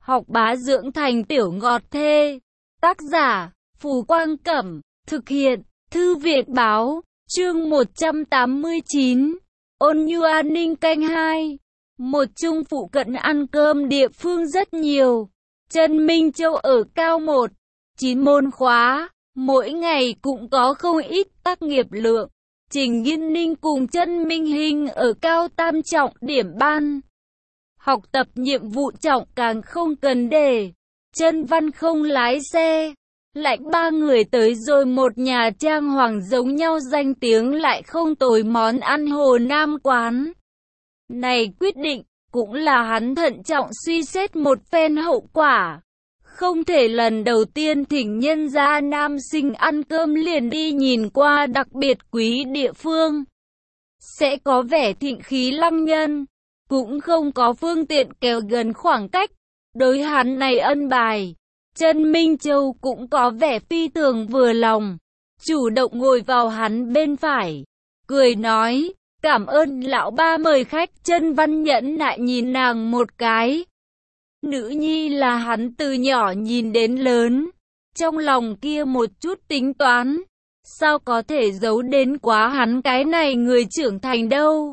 Học bá dưỡng thành tiểu ngọt thê. Tác giả, Phù Quang Cẩm. Thực hiện, Thư viện Báo. Chương 189. Ôn nhu an ninh canh 2. Một chung phụ cận ăn cơm địa phương rất nhiều. Trân Minh Châu ở cao 1. 9 môn khóa, mỗi ngày cũng có không ít tác nghiệp lượng. Trình Nghiên Ninh cùng Trân Minh Hinh ở cao tam trọng điểm ban. Học tập nhiệm vụ trọng càng không cần đề. Trân Văn không lái xe. Lãnh ba người tới rồi một nhà trang hoàng giống nhau danh tiếng lại không tồi món ăn Hồ Nam quán. Này quyết định, cũng là hắn thận trọng suy xét một phen hậu quả. Không thể lần đầu tiên thỉnh nhân gia nam sinh ăn cơm liền đi nhìn qua đặc biệt quý địa phương. Sẽ có vẻ thịnh khí lăng nhân, cũng không có phương tiện kéo gần khoảng cách. Đối hắn này ân bài, Trân Minh Châu cũng có vẻ phi thường vừa lòng. Chủ động ngồi vào hắn bên phải, cười nói, cảm ơn lão ba mời khách. Trân Văn nhẫn nại nhìn nàng một cái. Nữ nhi là hắn từ nhỏ nhìn đến lớn, trong lòng kia một chút tính toán, sao có thể giấu đến quá hắn cái này người trưởng thành đâu.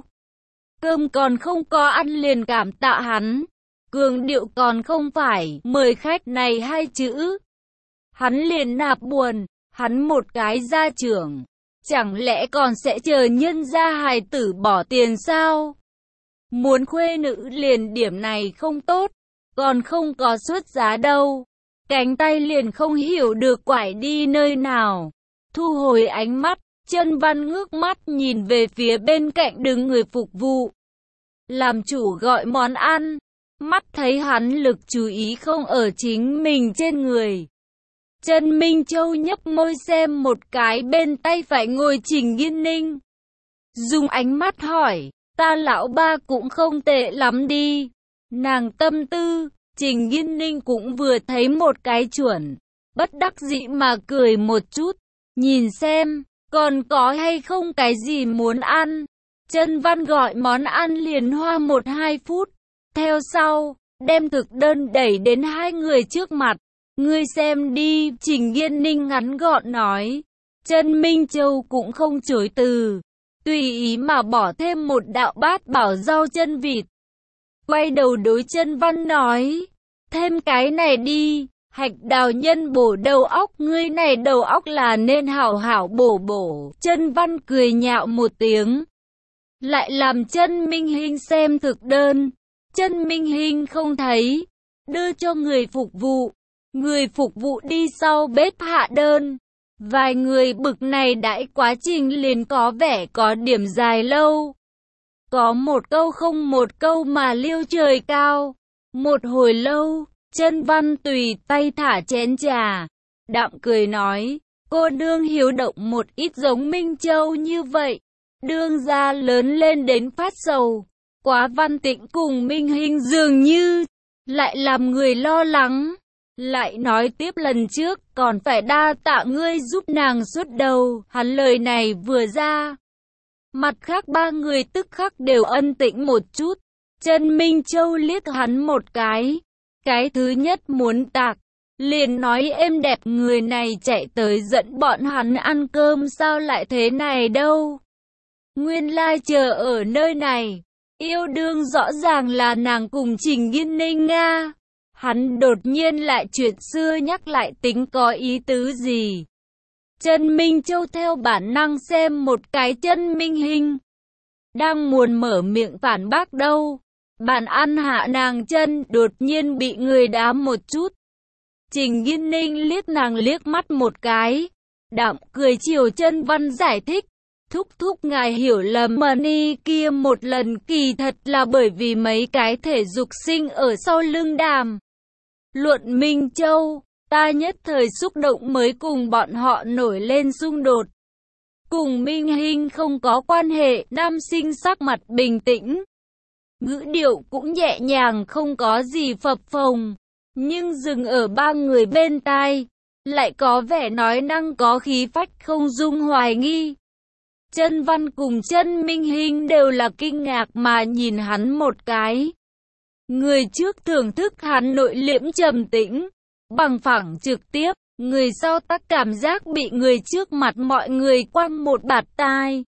Cơm còn không có ăn liền cảm tạ hắn, cường điệu còn không phải mời khách này hai chữ. Hắn liền nạp buồn, hắn một cái gia trưởng, chẳng lẽ còn sẽ chờ nhân gia hài tử bỏ tiền sao? Muốn khuê nữ liền điểm này không tốt, còn không có xuất giá đâu. Cánh tay liền không hiểu được quải đi nơi nào. Thu hồi ánh mắt, Trân Văn ngước mắt nhìn về phía bên cạnh đứng người phục vụ. Làm chủ gọi món ăn, mắt thấy hắn lực chú ý không ở chính mình trên người. Trân Minh Châu nhấp môi xem một cái bên tay phải ngồi Trình Nghiên Ninh. Dùng ánh mắt hỏi, ta lão ba cũng không tệ lắm đi. Nàng tâm tư, Trình Nghiên Ninh cũng vừa thấy một cái chuẩn, bất đắc dĩ mà cười một chút, nhìn xem, còn có hay không cái gì muốn ăn. Trân Văn gọi món ăn liền hoa 1-2 phút, theo sau, đem thực đơn đẩy đến hai người trước mặt. Ngươi xem đi, Trình Nghiên Ninh ngắn gọn nói. Trân Minh Châu cũng không chối từ, tùy ý mà bỏ thêm một đạo bát bảo rau chân vịt. Quay đầu đối Trân Văn nói, thêm cái này đi, hạch đào nhân bổ đầu óc, ngươi này đầu óc là nên hảo hảo bổ bổ. Trân Văn cười nhạo một tiếng, lại làm Trân Minh Hinh xem thực đơn. Trân Minh Hinh không thấy, đưa cho người phục vụ. Người phục vụ đi sau bếp hạ đơn. Vài người bực này đãi quá trình liền có vẻ có điểm dài lâu. Có một câu không một câu mà liêu trời cao. Một hồi lâu, Trân Văn tùy tay thả chén trà, đạm cười nói, cô nương hiếu động một ít giống Minh Châu như vậy. Đương gia lớn lên đến phát sầu, quá Văn Tĩnh cùng Minh Hinh dường như, lại làm người lo lắng. Lại nói tiếp lần trước còn phải đa tạ ngươi giúp nàng suốt đầu. Hắn lời này vừa ra, mặt khác ba người tức khắc đều ân tĩnh một chút. Trân Minh Châu liếc hắn một cái thứ nhất muốn tạc, liền nói êm đẹp, người này chạy tới dẫn bọn hắn ăn cơm sao lại thế này đâu. Nguyên lai chờ ở nơi này, yêu đương rõ ràng là nàng cùng Trình Nghiên Ninh Nga. Hắn đột nhiên lại chuyện xưa nhắc lại tính có ý tứ gì. Trân Minh Châu theo bản năng xem một cái Trân Minh Hinh, đang muốn mở miệng phản bác đâu. Bàn ăn hạ nàng chân đột nhiên bị người đá một chút. Trình Nghiên Ninh liếc nàng liếc mắt một cái, đạm cười chiều Trân Văn giải thích. Thúc thúc ngài hiểu lầm, Mani kia một lần kỳ thật là bởi vì mấy cái thể dục sinh ở sau lưng đàm luận Minh Châu, ta nhất thời xúc động mới cùng bọn họ nổi lên xung đột. Cùng Minh Hinh không có quan hệ. Nam sinh sắc mặt bình tĩnh, ngữ điệu cũng nhẹ nhàng không có gì phập phồng, nhưng dừng ở ba người bên tai, lại có vẻ nói năng có khí phách không dung hoài nghi. Trân Văn cùng Trân Minh Hinh đều là kinh ngạc mà nhìn hắn một cái. Người trước thưởng thức hắn nội liễm trầm tĩnh, bằng phẳng trực tiếp, người sau tắc cảm giác bị người trước mặt mọi người quăng một bạt tai.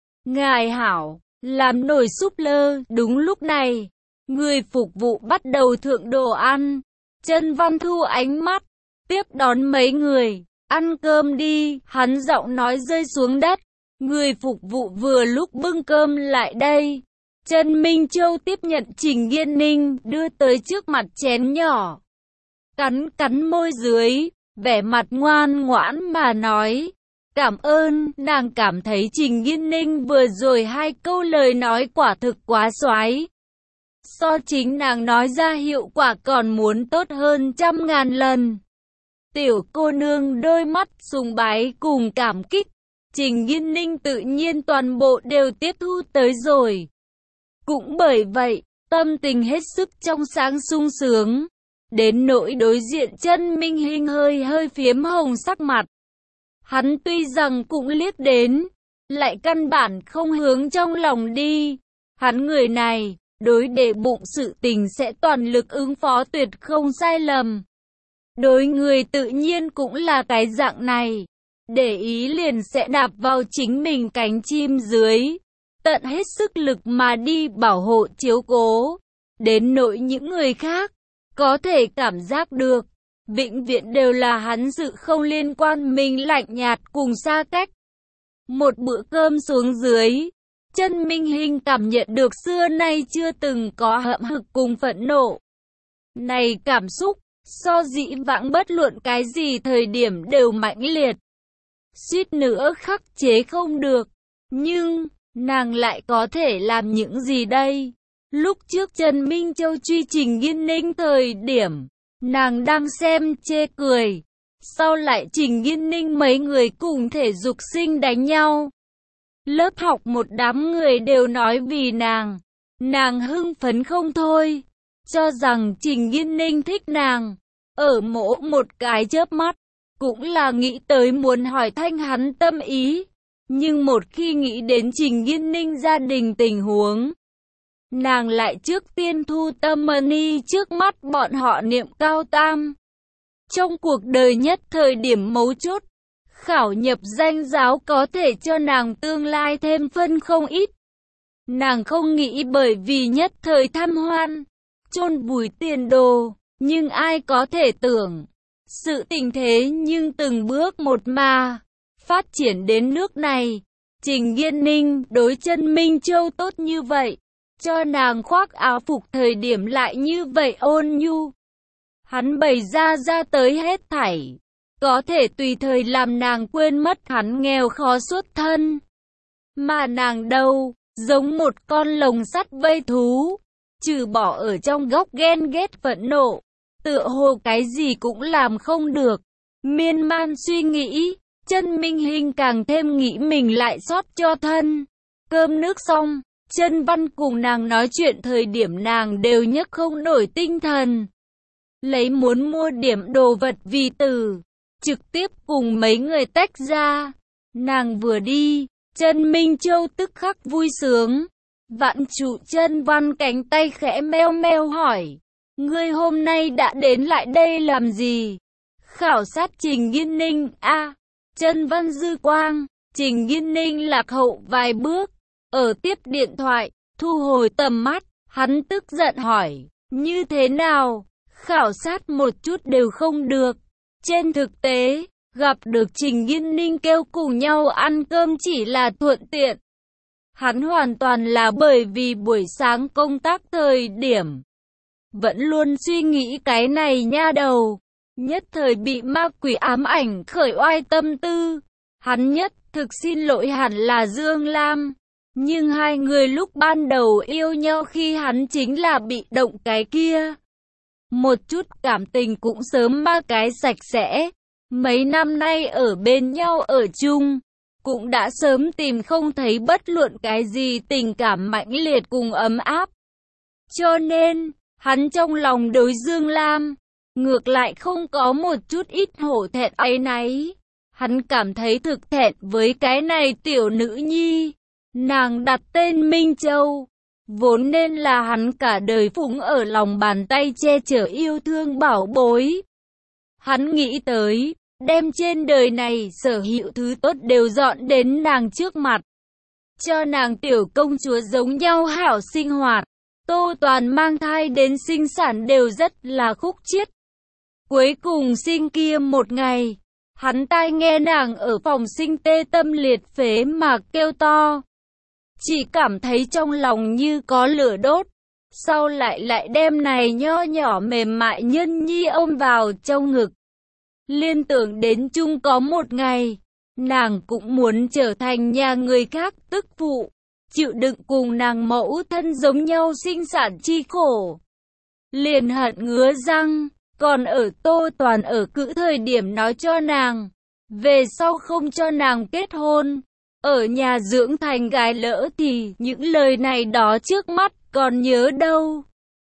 Ngài hảo, làm nồi súp lơ. Đúng lúc này, người phục vụ bắt đầu thượng đồ ăn. Chân Văn Thu ánh mắt, tiếp đón mấy người, ăn cơm đi. Hắn giọng nói rơi xuống đất. Người phục vụ vừa lúc bưng cơm lại đây. Trần Minh Châu tiếp nhận Trình Nghiên Ninh, đưa tới trước mặt chén nhỏ. Cắn cắn môi dưới, vẻ mặt ngoan ngoãn mà nói. Cảm ơn. Nàng cảm thấy Trình Nghiên Ninh vừa rồi hai câu lời nói quả thực quá xoái. So chính nàng nói ra hiệu quả còn muốn tốt hơn 100.000 lần. Tiểu cô nương đôi mắt sùng bái cùng cảm kích. Trình Nghiên Ninh tự nhiên toàn bộ đều tiếp thu tới rồi. Cũng bởi vậy, tâm tình hết sức trong sáng sung sướng. Đến nỗi đối diện Chân Minh Hinh hơi phiếm hồng sắc mặt. Hắn tuy rằng cũng liếc đến, lại căn bản không hướng trong lòng đi. Hắn người này, đối để bụng sự tình sẽ toàn lực ứng phó tuyệt không sai lầm. Đối người tự nhiên cũng là cái dạng này. Để ý liền sẽ đạp vào chính mình cánh chim dưới. Tận hết sức lực mà đi bảo hộ chiếu cố. Đến nỗi những người khác, có thể cảm giác được. Vĩnh viễn đều là hắn sự không liên quan mình lạnh nhạt cùng xa cách. Một bữa cơm xuống dưới, Chân Minh Hinh cảm nhận được xưa nay chưa từng có hậm hực cùng phẫn nộ. Này cảm xúc, so dĩ vãng bất luận cái gì thời điểm đều mãnh liệt. Suýt nữa khắc chế không được. Nhưng, nàng lại có thể làm những gì đây? Lúc trước Trần Minh Châu truy Trình Nghiên Ninh thời điểm, nàng đang xem chê cười. Sau lại Trình Nghiên Ninh mấy người cùng thể dục sinh đánh nhau. Lớp học một đám người đều nói vì nàng hưng phấn không thôi. Cho rằng Trình Nghiên Ninh thích nàng. Ở mỗi một cái chớp mắt, cũng là nghĩ tới muốn hỏi thanh hắn tâm ý. Nhưng một khi nghĩ đến Trình Nghiên Ninh gia đình tình huống, nàng lại trước tiên thu tâm ni trước mắt bọn họ niệm cao tam. Trong cuộc đời nhất thời điểm mấu chốt, khảo nhập danh giáo có thể cho nàng tương lai thêm phân không ít. Nàng không nghĩ bởi vì nhất thời tham hoan, chôn vùi tiền đồ, nhưng ai có thể tưởng, sự tình thế nhưng từng bước một mà phát triển đến nước này. Trình Nghiên Ninh đối Chân Minh Châu tốt như vậy, cho nàng khoác áo phục thời điểm lại như vậy ôn nhu. Hắn bày ra tới hết thảy, có thể tùy thời làm nàng quên mất hắn nghèo khó xuất thân. Mà nàng đâu, giống một con lồng sắt vây thú, trừ bỏ ở trong góc ghen ghét phẫn nộ, tựa hồ cái gì cũng làm không được. Miên man suy nghĩ, Chân Minh Hinh càng thêm nghĩ mình lại sót cho thân. Cơm nước xong, Chân Văn cùng nàng nói chuyện thời điểm nàng đều nhấc không nổi tinh thần. Lấy muốn mua điểm đồ vật vì từ, trực tiếp cùng mấy người tách ra. Nàng vừa đi, Chân Minh Châu tức khắc vui sướng. Vạn trụ Chân Văn cánh tay khẽ meo meo hỏi, ngươi hôm nay đã đến lại đây làm gì? Khảo sát Trình Nghiên Ninh a. Chân Văn dư quang, Trình Nghiên Ninh lạc hậu vài bước, ở tiếp điện thoại, thu hồi tầm mắt, hắn tức giận hỏi, như thế nào? Khảo sát một chút đều không được. Trên thực tế, gặp được Trình Nghiên Ninh kêu cùng nhau ăn cơm chỉ là thuận tiện. Hắn hoàn toàn là bởi vì buổi sáng công tác thời điểm vẫn luôn suy nghĩ cái này nha đầu. Nhất thời bị ma quỷ ám ảnh khởi oai tâm tư. Hắn nhất thực xin lỗi hẳn là Dương Lam. Nhưng hai người lúc ban đầu yêu nhau khi hắn chính là bị động cái kia. Một chút cảm tình cũng sớm ma cái sạch sẽ. Mấy năm nay ở bên nhau ở chung, cũng đã sớm tìm không thấy bất luận cái gì tình cảm mãnh liệt cùng ấm áp. Cho nên, hắn trong lòng đối Dương Lam, ngược lại không có một chút ít hổ thẹn áy náy. Hắn cảm thấy thực thẹn với cái này tiểu nữ nhi. Nàng đặt tên Minh Châu, Vốn nên là hắn cả đời phụng ở lòng bàn tay che chở yêu thương bảo bối. Hắn nghĩ tới, đem trên đời này sở hữu thứ tốt đều dọn đến nàng trước mặt. Cho nàng tiểu công chúa giống nhau hảo sinh hoạt. Tô Toàn mang thai đến sinh sản đều rất là khúc chiết. Cuối cùng sinh kia một ngày, hắn tai nghe nàng ở phòng sinh tê tâm liệt phế mà kêu to. Chỉ cảm thấy trong lòng như có lửa đốt. Sau lại đem này nho nhỏ mềm mại nhân nhi ôm vào trong ngực. Liên tưởng đến chung có một ngày, nàng cũng muốn trở thành nhà người khác tức phụ, chịu đựng cùng nàng mẫu thân giống nhau sinh sản chi khổ. Liền hận ngứa răng, còn ở Tô Toàn ở cữ thời điểm nói cho nàng, về sau không cho nàng kết hôn, ở nhà dưỡng thành gái lỡ thì những lời này đó trước mắt còn nhớ đâu.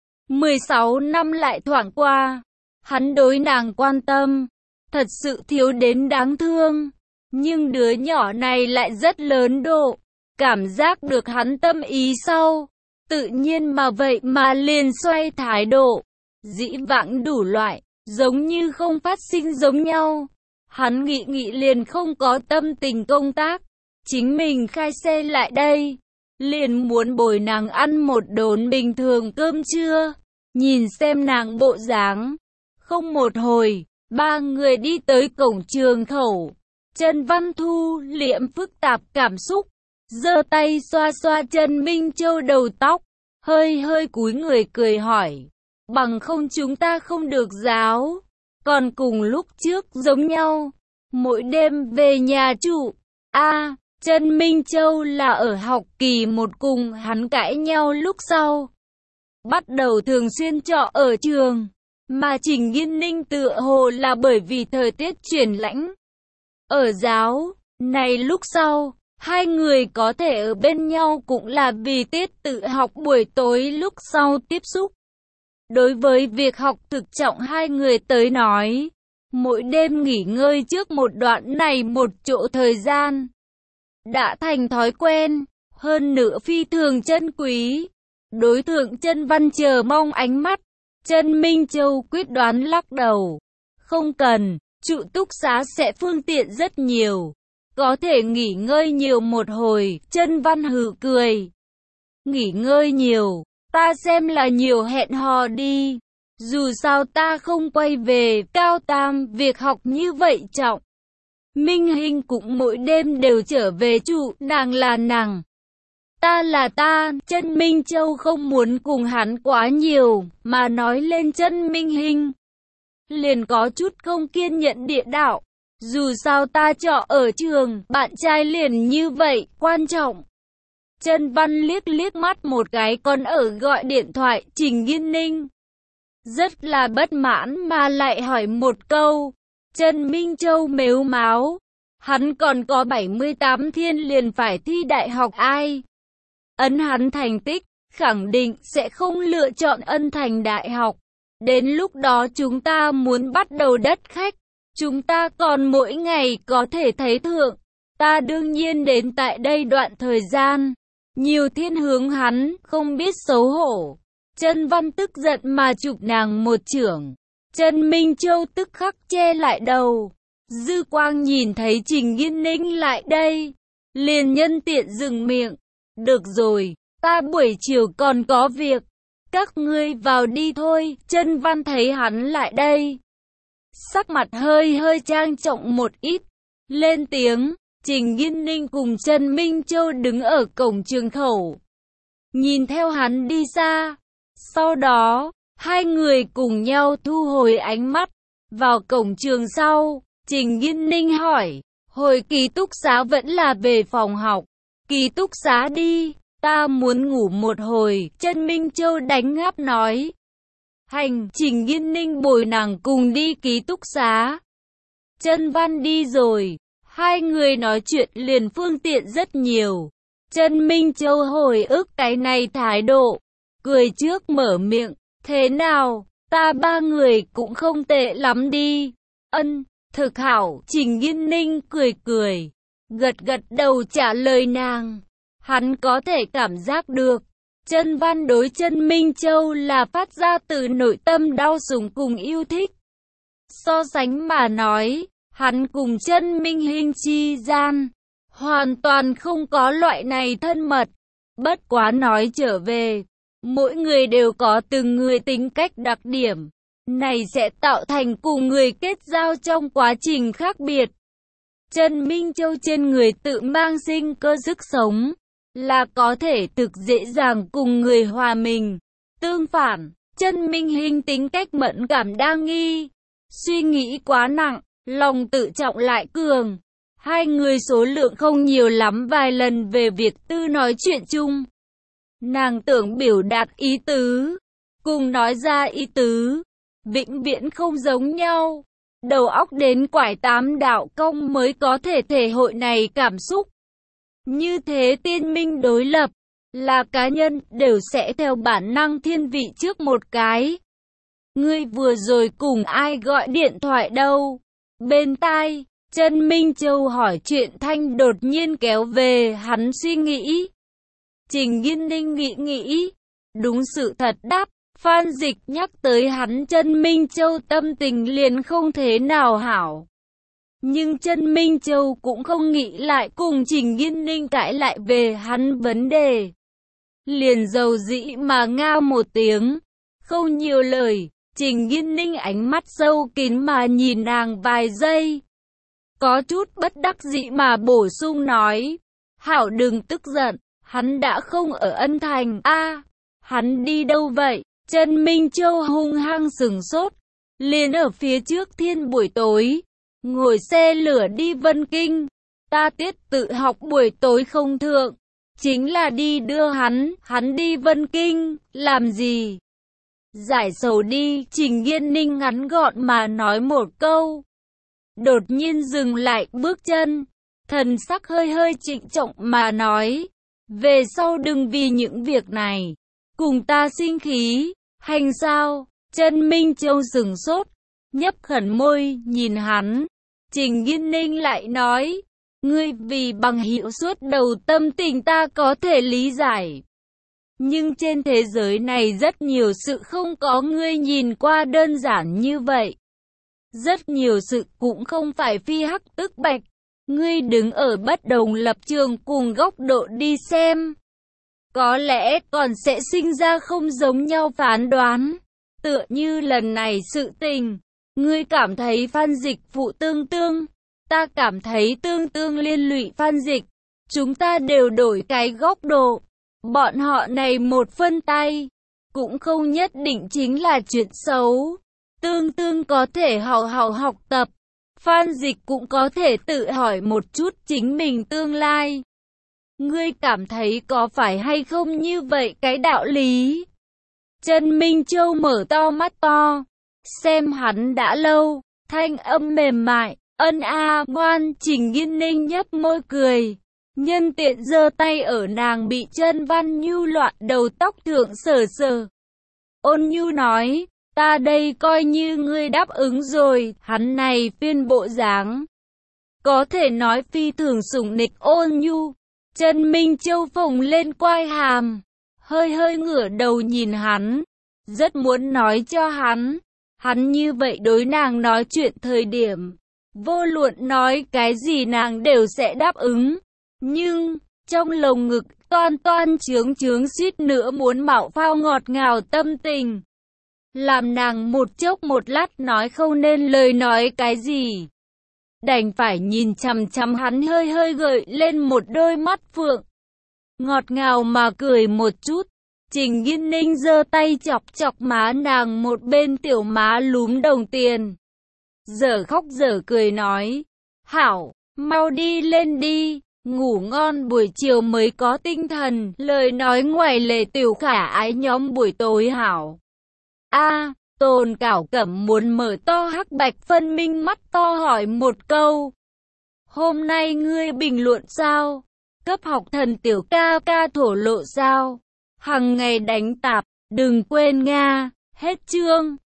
16 năm lại thoảng qua, hắn đối nàng quan tâm, thật sự thiếu đến đáng thương, nhưng đứa nhỏ này lại rất lớn độ, cảm giác được hắn tâm ý sau, tự nhiên mà vậy mà liền xoay thái độ, dĩ vãng đủ loại, giống như không phát sinh giống nhau. Hắn nghĩ liền không có tâm tình công tác, chính mình khai xe lại đây, liền muốn bồi nàng ăn một đốn bình thường cơm trưa, nhìn xem nàng bộ dáng. Không một hồi, ba người đi tới cổng trường khẩu, Trần Văn Thu liệm phức tạp cảm xúc, giơ tay xoa xoa Trần Minh Châu đầu tóc, hơi cúi người cười hỏi, bằng không chúng ta không được giáo, còn cùng lúc trước giống nhau, mỗi đêm về nhà trụ. Trần Minh Châu là ở học kỳ 1 cùng hắn cãi nhau lúc sau, bắt đầu thường xuyên trọ ở trường, mà Trình Nghiên Ninh tựa hồ là bởi vì thời tiết chuyển lạnh. Ở giáo này lúc sau, hai người có thể ở bên nhau cũng là vì tiết tự học buổi tối lúc sau tiếp xúc. Đối với việc học thực trọng hai người tới nói, mỗi đêm nghỉ ngơi trước một đoạn này một chỗ thời gian, đã thành thói quen, hơn nữa phi thường chân quý. Đối tượng Chân Văn chờ mong ánh mắt, Trần Minh Châu quyết đoán lắc đầu. Không cần, trụ túc xá sẽ phương tiện rất nhiều. Có thể nghỉ ngơi nhiều một hồi, Trần Văn hừ cười. Nghỉ ngơi nhiều, ta xem là nhiều hẹn hò đi. Dù sao ta không quay về cao tam, việc học như vậy trọng. Minh Hinh cũng mỗi đêm đều trở về trụ, nàng là nàng, ta là ta. Trần Minh Châu không muốn cùng hắn quá nhiều, mà nói lên Trần Minh Hinh liền có chút không kiên nhẫn địa đạo. Dù sao ta trọ ở trường, bạn trai liền như vậy, quan trọng. Trần Văn liếc mắt một cái còn ở gọi điện thoại Trình Nghiên Ninh. Rất là bất mãn mà lại hỏi một câu. Trần Minh Châu mếu máo. Hắn còn có 78 thiên liền phải thi đại học ai? Ấn hắn thành tích, khẳng định sẽ không lựa chọn Ân Thành đại học. Đến lúc đó chúng ta muốn bắt đầu đất khách. Chúng ta còn mỗi ngày có thể thấy thượng. Ta đương nhiên đến tại đây đoạn thời gian. Nhiều thiên hướng hắn, không biết xấu hổ. Trần Văn tức giận mà chụp nàng một chưởng. Trần Minh Châu tức khắc che lại đầu. Dư quang nhìn thấy Trình Nghiên Ninh lại đây, liền nhân tiện dừng miệng. Được rồi, ta buổi chiều còn có việc. Các ngươi vào đi thôi. Trần Văn thấy hắn lại đây, sắc mặt hơi trang trọng một ít, lên tiếng. Trình Nghiên Ninh cùng Trần Minh Châu đứng ở cổng trường khẩu, nhìn theo hắn đi xa. Sau đó, hai người cùng nhau thu hồi ánh mắt. Vào cổng trường sau, Trình Nghiên Ninh hỏi, hồi ký túc xá vẫn là về phòng học? Ký túc xá đi, ta muốn ngủ một hồi. Trần Minh Châu đánh ngáp nói. Hành. Trình Nghiên Ninh bồi nàng cùng đi ký túc xá. Trần Văn đi rồi, hai người nói chuyện liền phương tiện rất nhiều. Trần Minh Châu hồi ức cái này thái độ, cười trước mở miệng. Thế nào, ta ba người cũng không tệ lắm đi. Ân, thực hảo. Trình Nghiên Ninh cười, gật đầu trả lời nàng. Hắn có thể cảm giác được, Chân Văn đối Chân Minh Châu là phát ra từ nội tâm đau sủng cùng yêu thích. So sánh mà nói, hắn cùng Chân Minh Hinh chi gian, hoàn toàn không có loại này thân mật. Bất quá nói trở về, mỗi người đều có từng người tính cách đặc điểm. Này sẽ tạo thành cùng người kết giao trong quá trình khác biệt. Chân Minh Châu trên người tự mang sinh cơ sức sống, là có thể thực dễ dàng cùng người hòa mình. Tương phản, Chân Minh Hinh tính cách mẫn cảm đa nghi, suy nghĩ quá nặng, lòng tự trọng lại cường. Hai người số lượng không nhiều lắm, vài lần về việc tư nói chuyện chung. Nàng tưởng biểu đạt ý tứ, cùng nói ra ý tứ, vĩnh viễn không giống nhau. Đầu óc đến quải tám đạo công mới có thể thể hội này cảm xúc. Như thế tiên minh đối lập, là cá nhân đều sẽ theo bản năng thiên vị trước một cái. Ngươi vừa rồi cùng ai gọi điện thoại đâu? Bên tai, Chân Minh Châu hỏi chuyện thanh đột nhiên kéo về hắn suy nghĩ. Trình Nghiên Ninh nghĩ, đúng sự thật đáp. Phan Dịch nhắc tới hắn, Chân Minh Châu tâm tình liền không thế nào hảo. Nhưng Chân Minh Châu cũng không nghĩ lại cùng Trình Nghiên Ninh cãi lại về hắn vấn đề. Liền dầu dĩ mà ngao một tiếng, không nhiều lời. Trình Nghiên Ninh ánh mắt sâu kín mà nhìn nàng vài giây. Có chút bất đắc dĩ mà bổ sung nói, hảo đừng tức giận, hắn đã không ở Ân Thành. Hắn đi đâu vậy? Chân Minh Châu hung hăng sừng sốt, liền ở phía trước thiên buổi tối, ngồi xe lửa đi Vân Kinh. Ta tiết tự học buổi tối không thượng, chính là đi đưa hắn đi Vân Kinh, làm gì? Giải sầu đi, Trình Nghiên Ninh ngắn gọn mà nói một câu. Đột nhiên dừng lại bước chân, thần sắc hơi hơi trịnh trọng mà nói, về sau đừng vì những việc này, cùng ta sinh khí. Hành sao? Chân Minh Châu sừng sốt, nhấp khẩn môi, nhìn hắn. Trình Nghiên Ninh lại nói, ngươi vì bằng hữu suốt đầu tâm tình ta có thể lý giải. Nhưng trên thế giới này rất nhiều sự không có ngươi nhìn qua đơn giản như vậy. Rất nhiều sự cũng không phải phi hắc tức bạch. Ngươi đứng ở bất đồng lập trường cùng góc độ đi xem, có lẽ còn sẽ sinh ra không giống nhau phán đoán. Tựa như lần này sự tình, ngươi cảm thấy Phan Dịch phụ Tương Tương, ta cảm thấy Tương Tương liên lụy Phan Dịch. Chúng ta đều đổi cái góc độ. Bọn họ này một phân tay, cũng không nhất định chính là chuyện xấu. Tương Tương có thể hào hào học tập, Phan Dịch cũng có thể tự hỏi một chút chính mình tương lai. Ngươi cảm thấy có phải hay không như vậy cái đạo lý? Chân Minh Châu mở to mắt to, xem hắn đã lâu, thanh âm mềm mại, ân ngoan. Trình Nghiên Ninh nhấp môi cười, nhân tiện giơ tay ở nàng bị Chân Văn Nhu loạn đầu tóc thượng sờ sờ. Ôn Nhu nói, ta đây coi như ngươi đáp ứng rồi. Hắn này phiên bộ dáng, có thể nói phi thường sủng nịch Ôn Nhu. Chân Minh Châu phồng lên quai hàm, hơi hơi ngửa đầu nhìn hắn, rất muốn nói cho hắn như vậy đối nàng nói chuyện thời điểm, vô luận nói cái gì nàng đều sẽ đáp ứng. Nhưng, trong lồng ngực toan toan chướng chướng suýt nữa muốn mạo phao ngọt ngào tâm tình, làm nàng một chốc một lát nói không nên lời nói cái gì. Đành phải nhìn chằm chằm hắn, hơi hơi gợi lên một đôi mắt phượng, ngọt ngào mà cười một chút. Trình Nghiên Ninh giơ tay chọc chọc má nàng một bên tiểu má lúm đồng tiền, dở khóc dở cười nói, hảo, mau đi lên đi, ngủ ngon buổi chiều mới có tinh thần. Lời nói ngoài lề tiểu khả ái nhóm buổi tối hảo. Tôn Cảo Cẩm muốn mở to hắc bạch phân minh mắt to hỏi một câu. Hôm nay ngươi bình luận sao? Cấp học thần tiểu ca ca thổ lộ sao? Hằng ngày đánh tạp, đừng quên Nga. Hết chương.